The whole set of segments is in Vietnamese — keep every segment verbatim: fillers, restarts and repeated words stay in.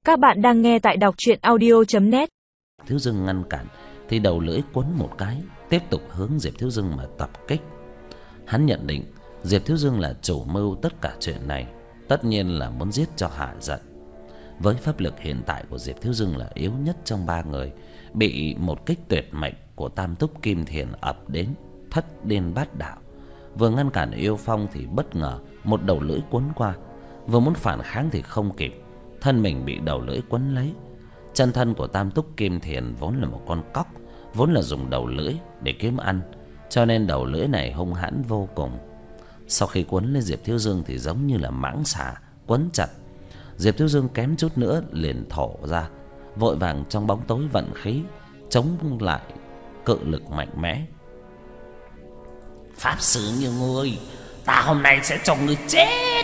Các bạn đang nghe tại đọc truyện audio chấm net. Thiếu Dương ngăn cản thì đầu lưỡi quấn một cái, tiếp tục hướng Diệp Thiếu Dương mà tập kích. Hắn nhận định Diệp Thiếu Dương là chủ mưu tất cả chuyện này, tất nhiên là muốn giết cho hả giận. Với pháp lực hiện tại của Diệp Thiếu Dương là yếu nhất trong ba người, bị một kích tuyệt mệnh của Tam Túc Kim Thiền ập đến, thất điên bát đảo. Vừa ngăn cản yêu phong thì bất ngờ một đầu lưỡi quấn qua, vừa muốn phản kháng thì không kịp, thân mình bị đầu lưỡi quấn lấy. Chân thân của Tam Túc Kim Thiền vốn là một con cóc, vốn là dùng đầu lưỡi để kiếm ăn, cho nên đầu lưỡi này hung hãn vô cùng. Sau khi quấn lên Diệp Thiếu Dương thì giống như là mãng xà quấn chặt. Diệp Thiếu Dương kém chút nữa liền thổ ra, vội vàng trong bóng tối vận khí chống lại cự lực mạnh mẽ. Pháp sư như ngươi, ta hôm nay sẽ cho ngươi chết.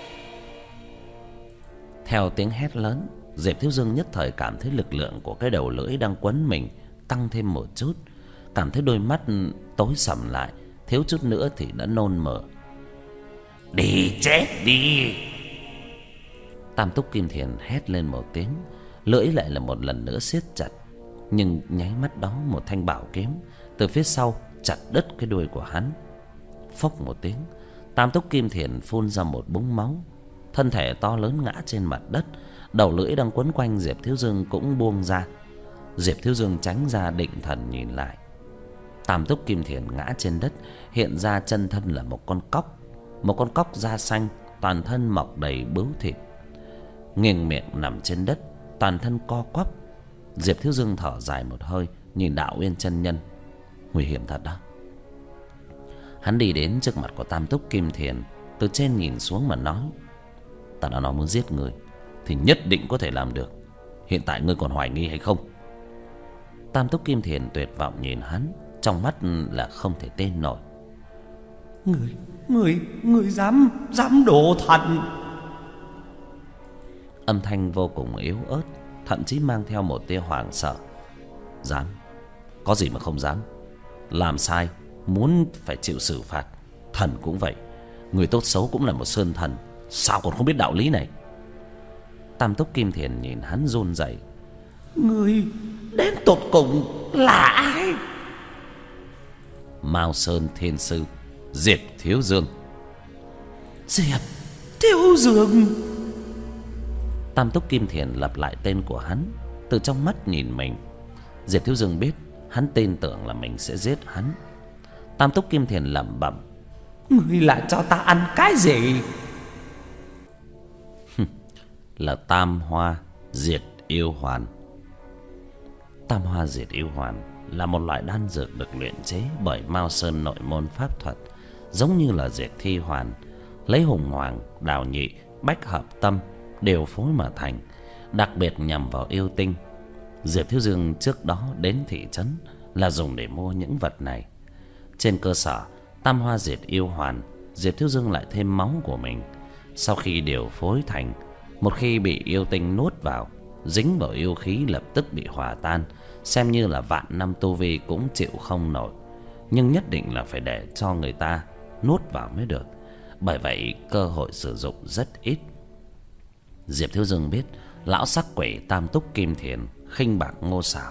Theo tiếng hét lớn, Diệp Thiếu Dương nhất thời cảm thấy lực lượng của cái đầu lưỡi đang quấn mình tăng thêm một chút, cảm thấy đôi mắt tối sầm lại, thiếu chút nữa thì đã nôn mửa. Đi chết đi! Tam Túc Kim Thiền hét lên một tiếng, lưỡi lại là một lần nữa siết chặt, nhưng nháy mắt đó một thanh bảo kiếm từ phía sau chặt đứt cái đuôi của hắn. Phốc một tiếng, Tam Túc Kim Thiền phun ra một búng máu, thân thể to lớn ngã trên mặt đất, đầu lưỡi đang quấn quanh Diệp Thiếu Dương cũng buông ra. Diệp Thiếu Dương tránh ra định thần nhìn lại, Tam Túc Kim Thiền ngã trên đất, hiện ra chân thân là một con cóc, một con cóc da xanh, toàn thân mọc đầy bướu thịt, nghiêng miệng nằm trên đất, toàn thân co quắp. Diệp Thiếu Dương thở dài một hơi, nhìn Đạo Uyên chân nhân. Nguy hiểm thật đó. Hắn đi đến trước mặt của Tam Túc Kim Thiền, từ trên nhìn xuống mà nói: Ta đã nói muốn giết người thì nhất định có thể làm được. Hiện tại ngươi còn hoài nghi hay không? Tam Túc Kim Thiền tuyệt vọng nhìn hắn, trong mắt là không thể tin nổi. Người, người, người dám, dám đổ thần. Âm thanh vô cùng yếu ớt, thậm chí mang theo một tia hoảng sợ. Dám? Có gì mà không dám. Làm sai muốn phải chịu xử phạt. Thần cũng vậy, người tốt xấu cũng là một sơn thần, sao còn không biết đạo lý này? Tam Túc Kim Thiền nhìn hắn run rẩy. Người đến tột cùng là ai? Mao Sơn Thiên Sư Diệp Thiếu Dương. Diệp Thiếu Dương. Tam Túc Kim Thiền lặp lại tên của hắn, từ trong mắt nhìn mình. Diệp Thiếu Dương biết hắn tin tưởng là mình sẽ giết hắn. Tam Túc Kim Thiền lẩm bẩm: Ngươi lại cho ta ăn cái gì? Là Tam Hoa Diệt Yêu Hoàn. Tam Hoa Diệt Yêu Hoàn là một loại đan dược được luyện chế bởi Mao Sơn nội môn pháp thuật, giống như là diệt thi hoàn, lấy hùng hoàng, đào nhị, bách hợp tâm đều phối mà thành, đặc biệt nhằm vào yêu tinh. Diệp Thiếu Dương trước đó đến thị trấn là dùng để mua những vật này. Trên cơ sở Tam Hoa Diệt Yêu Hoàn, Diệp Thiếu Dương lại thêm máu của mình. Sau khi điều phối thành, một khi bị yêu tinh nuốt vào, dính vào yêu khí lập tức bị hòa tan, xem như là vạn năm tu vi cũng chịu không nổi. Nhưng nhất định là phải để cho người ta nuốt vào mới được, bởi vậy cơ hội sử dụng rất ít. Diệp Thiếu Dương biết lão sắc quỷ Tam Túc Kim Thiền khinh bạc Ngô Sảo,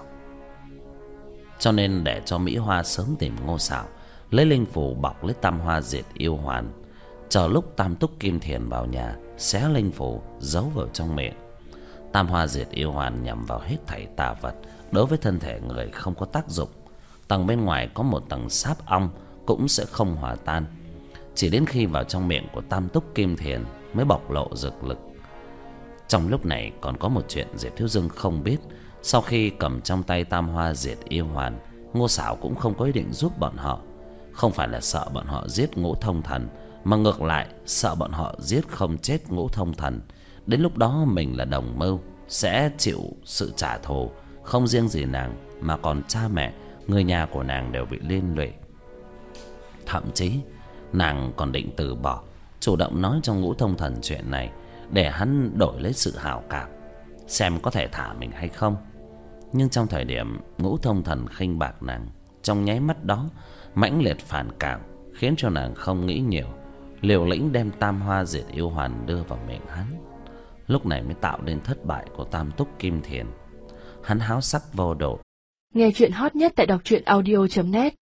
cho nên để cho Mỹ Hoa sớm tìm Ngô Sảo, lấy linh phù bọc lấy Tam Hoa Diệt Yêu Hoàn, chờ lúc Tam Túc Kim Thiền vào nhà, xé linh phù giấu vào trong miệng. Tam Hoa Diệt Yêu Hoàn nhằm vào hết thảy tà vật, đối với thân thể người không có tác dụng. Tầng bên ngoài có một tầng sáp ong cũng sẽ không hòa tan, chỉ đến khi vào trong miệng của Tam Túc Kim Thiền mới bộc lộ dược lực. Trong lúc này còn có một chuyện Diệp Thiếu Dương không biết. Sau khi cầm trong tay Tam Hoa Diệt Yêu Hoàn, Ngô Sảo cũng không có ý định giúp bọn họ. Không phải là sợ bọn họ giết Ngũ Thông Thần, mà ngược lại sợ bọn họ giết không chết Ngũ Thông Thần. Đến lúc đó mình là đồng mưu, sẽ chịu sự trả thù. Không riêng gì nàng, mà còn cha mẹ, người nhà của nàng đều bị liên lụy. Thậm chí nàng còn định từ bỏ, chủ động nói cho Ngũ Thông Thần chuyện này, để hắn đổi lấy sự hảo cảm, xem có thể thả mình hay không. Nhưng trong thời điểm Ngũ Thông Thần khinh bạc nàng, trong nháy mắt đó mãnh liệt phản cảm, khiến cho nàng không nghĩ nhiều, liều lĩnh đem Tam Hoa Diệt Yêu Hoàn đưa vào miệng hắn. lúc này mới tạo nên thất bại của Tam Túc Kim Thiền. Hắn háo sắc vô độ. Nghe chuyện hot nhất tại đọc truyện audio chấm net.